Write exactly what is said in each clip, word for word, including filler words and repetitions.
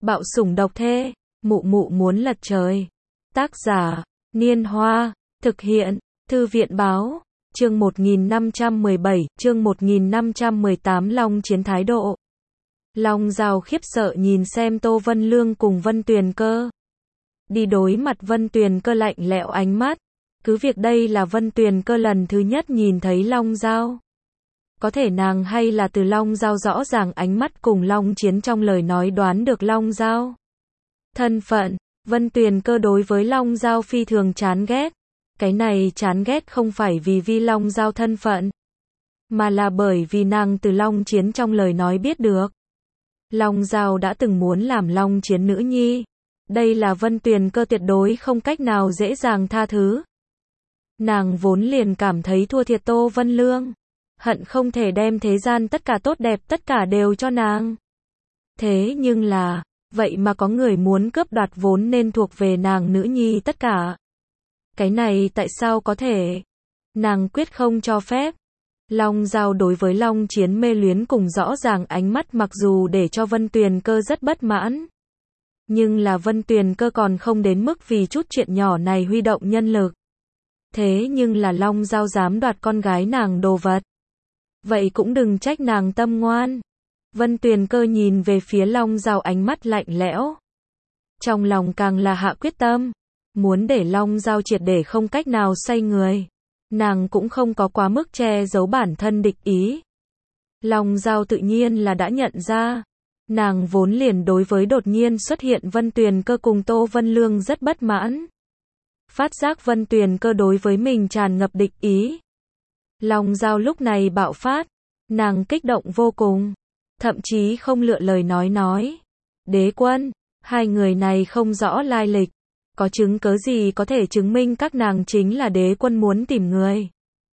Bạo sủng độc thê, mụ mụ muốn lật trời. Tác giả, Niên Hoa, thực hiện, Thư viện Báo, chương một nghìn năm trăm mười bảy, chương một nghìn năm trăm mười tám Long Chiến thái độ. Long Giao khiếp sợ nhìn xem Tô Vân Lương cùng Vân Tuyền Cơ. Đi đối mặt Vân Tuyền Cơ lạnh lẽo ánh mắt. Cứ việc đây là Vân Tuyền Cơ lần thứ nhất nhìn thấy Long Giao. Có thể nàng hay là từ Long Giao rõ ràng ánh mắt cùng Long Chiến trong lời nói đoán được Long Giao thân phận. Vân Tuyền Cơ đối với Long Giao phi thường chán ghét. Cái này chán ghét không phải vì vi Long Giao thân phận, mà là bởi vì nàng từ Long Chiến trong lời nói biết được. Long Giao đã từng muốn làm Long Chiến nữ nhi. Đây là Vân Tuyền Cơ tuyệt đối không cách nào dễ dàng tha thứ. Nàng vốn liền cảm thấy thua thiệt Tô Vân Lương. Hận không thể đem thế gian tất cả tốt đẹp tất cả đều cho nàng. Thế nhưng là, vậy mà có người muốn cướp đoạt vốn nên thuộc về nàng nữ nhi tất cả. Cái này tại sao có thể? Nàng quyết không cho phép. Long Giao đối với Long Chiến mê luyến cùng rõ ràng ánh mắt mặc dù để cho Vân Tuyền Cơ rất bất mãn. Nhưng là Vân Tuyền Cơ còn không đến mức vì chút chuyện nhỏ này huy động nhân lực. Thế nhưng là Long Giao dám đoạt con gái nàng đồ vật. Vậy cũng đừng trách nàng tâm ngoan. Vân Tuyền Cơ nhìn về phía Long Giao ánh mắt lạnh lẽo. Trong lòng càng là hạ quyết tâm. Muốn để Long Giao triệt để không cách nào xoay người. Nàng cũng không có quá mức che giấu bản thân địch ý. Long Giao tự nhiên là đã nhận ra. Nàng vốn liền đối với đột nhiên xuất hiện Vân Tuyền Cơ cùng Tô Vân Lương rất bất mãn. Phát giác Vân Tuyền Cơ đối với mình tràn ngập địch ý. Long Giao lúc này bạo phát. Nàng kích động vô cùng. Thậm chí không lựa lời nói nói. Đế quân, hai người này không rõ lai lịch. Có chứng cớ gì có thể chứng minh các nàng chính là đế quân muốn tìm người.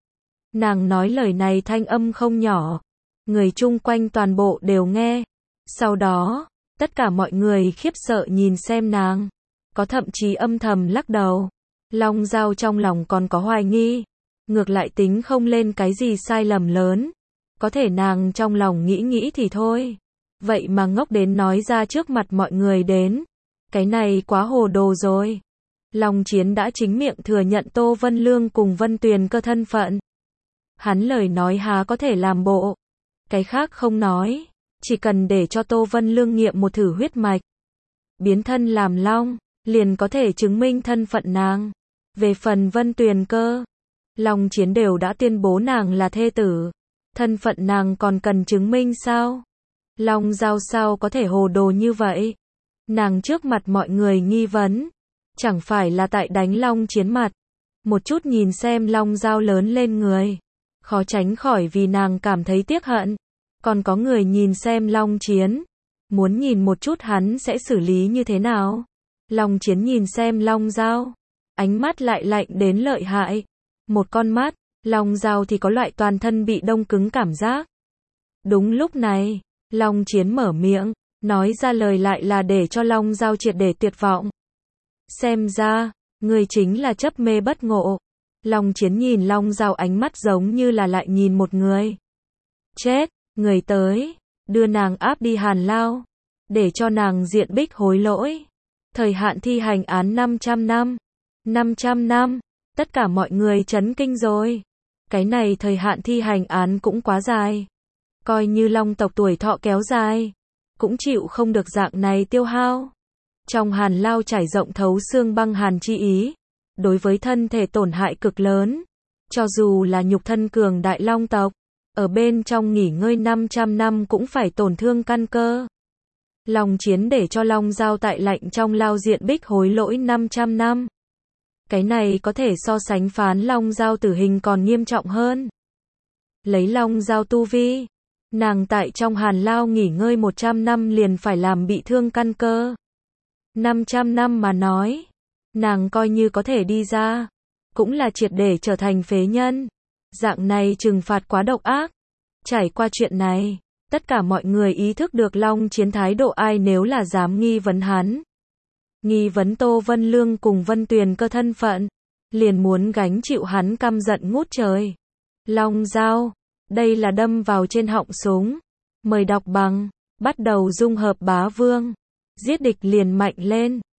Nàng nói lời này thanh âm không nhỏ. Người chung quanh toàn bộ đều nghe. Sau đó, tất cả mọi người khiếp sợ nhìn xem nàng. Có thậm chí âm thầm lắc đầu. Long Giao trong lòng còn có hoài nghi. Ngược lại tính không lên cái gì sai lầm lớn. Có thể nàng trong lòng nghĩ nghĩ thì thôi. Vậy mà ngốc đến nói ra trước mặt mọi người đến. Cái này quá hồ đồ rồi. Long Chiến đã chính miệng thừa nhận Tô Vân Lương cùng Vân Tuyền Cơ thân phận. Hắn lời nói há có thể làm bộ. Cái khác không nói. Chỉ cần để cho Tô Vân Lương nghiệm một thử huyết mạch. Biến thân làm long. Liền có thể chứng minh thân phận nàng. Về phần Vân Tuyền Cơ. Long Chiến đều đã tuyên bố nàng là thê tử. Thân phận nàng còn cần chứng minh sao? Long Giao sao có thể hồ đồ như vậy? Nàng trước mặt mọi người nghi vấn. Chẳng phải là tại đánh Long Chiến mặt. Một chút nhìn xem Long Giao lớn lên người. Khó tránh khỏi vì nàng cảm thấy tiếc hận. Còn có người nhìn xem Long Chiến. Muốn nhìn một chút hắn sẽ xử lý như thế nào. Long Chiến nhìn xem Long Giao. Ánh mắt lại lạnh đến lợi hại. Một con mắt, Long Giao thì có loại toàn thân bị đông cứng cảm giác. Đúng lúc này, Long Chiến mở miệng. Nói ra lời lại là để cho Long Giao triệt để tuyệt vọng. Xem ra, người chính là chấp mê bất ngộ. Long Chiến nhìn Long Giao ánh mắt giống như là lại nhìn một người. Chết, người tới, đưa nàng áp đi Hàn Lao. Để cho nàng diện bích hối lỗi. Thời hạn thi hành án năm trăm năm. năm trăm năm, tất cả mọi người chấn kinh rồi. Cái này thời hạn thi hành án cũng quá dài. Coi như Long tộc tuổi thọ kéo dài. Cũng chịu không được dạng này tiêu hao. Trong Hàn Lao trải rộng thấu xương băng hàn chi ý. Đối với thân thể tổn hại cực lớn. Cho dù là nhục thân cường đại Long tộc. Ở bên trong nghỉ ngơi năm trăm năm cũng phải tổn thương căn cơ. Long Chiến để cho Long Giao tại lạnh trong lao diện bích hối lỗi năm trăm năm. Cái này có thể so sánh phán Long Giao tử hình còn nghiêm trọng hơn. Lấy Long Giao tu vi. Nàng tại trong Hàn Lao nghỉ ngơi một trăm năm liền phải làm bị thương căn cơ. năm trăm năm mà nói. Nàng coi như có thể đi ra. Cũng là triệt để trở thành phế nhân. Dạng này trừng phạt quá độc ác. Trải qua chuyện này. Tất cả mọi người ý thức được Long Chiến thái độ ai nếu là dám nghi vấn hắn. Nghi vấn Tô Vân Lương cùng Vân Tuyền Cơ thân phận. Liền muốn gánh chịu hắn căm giận ngút trời. Long Giao. Đây là đâm vào trên họng súng. Mời đọc bằng. Bắt đầu dung hợp bá vương. Giết địch liền mạnh lên.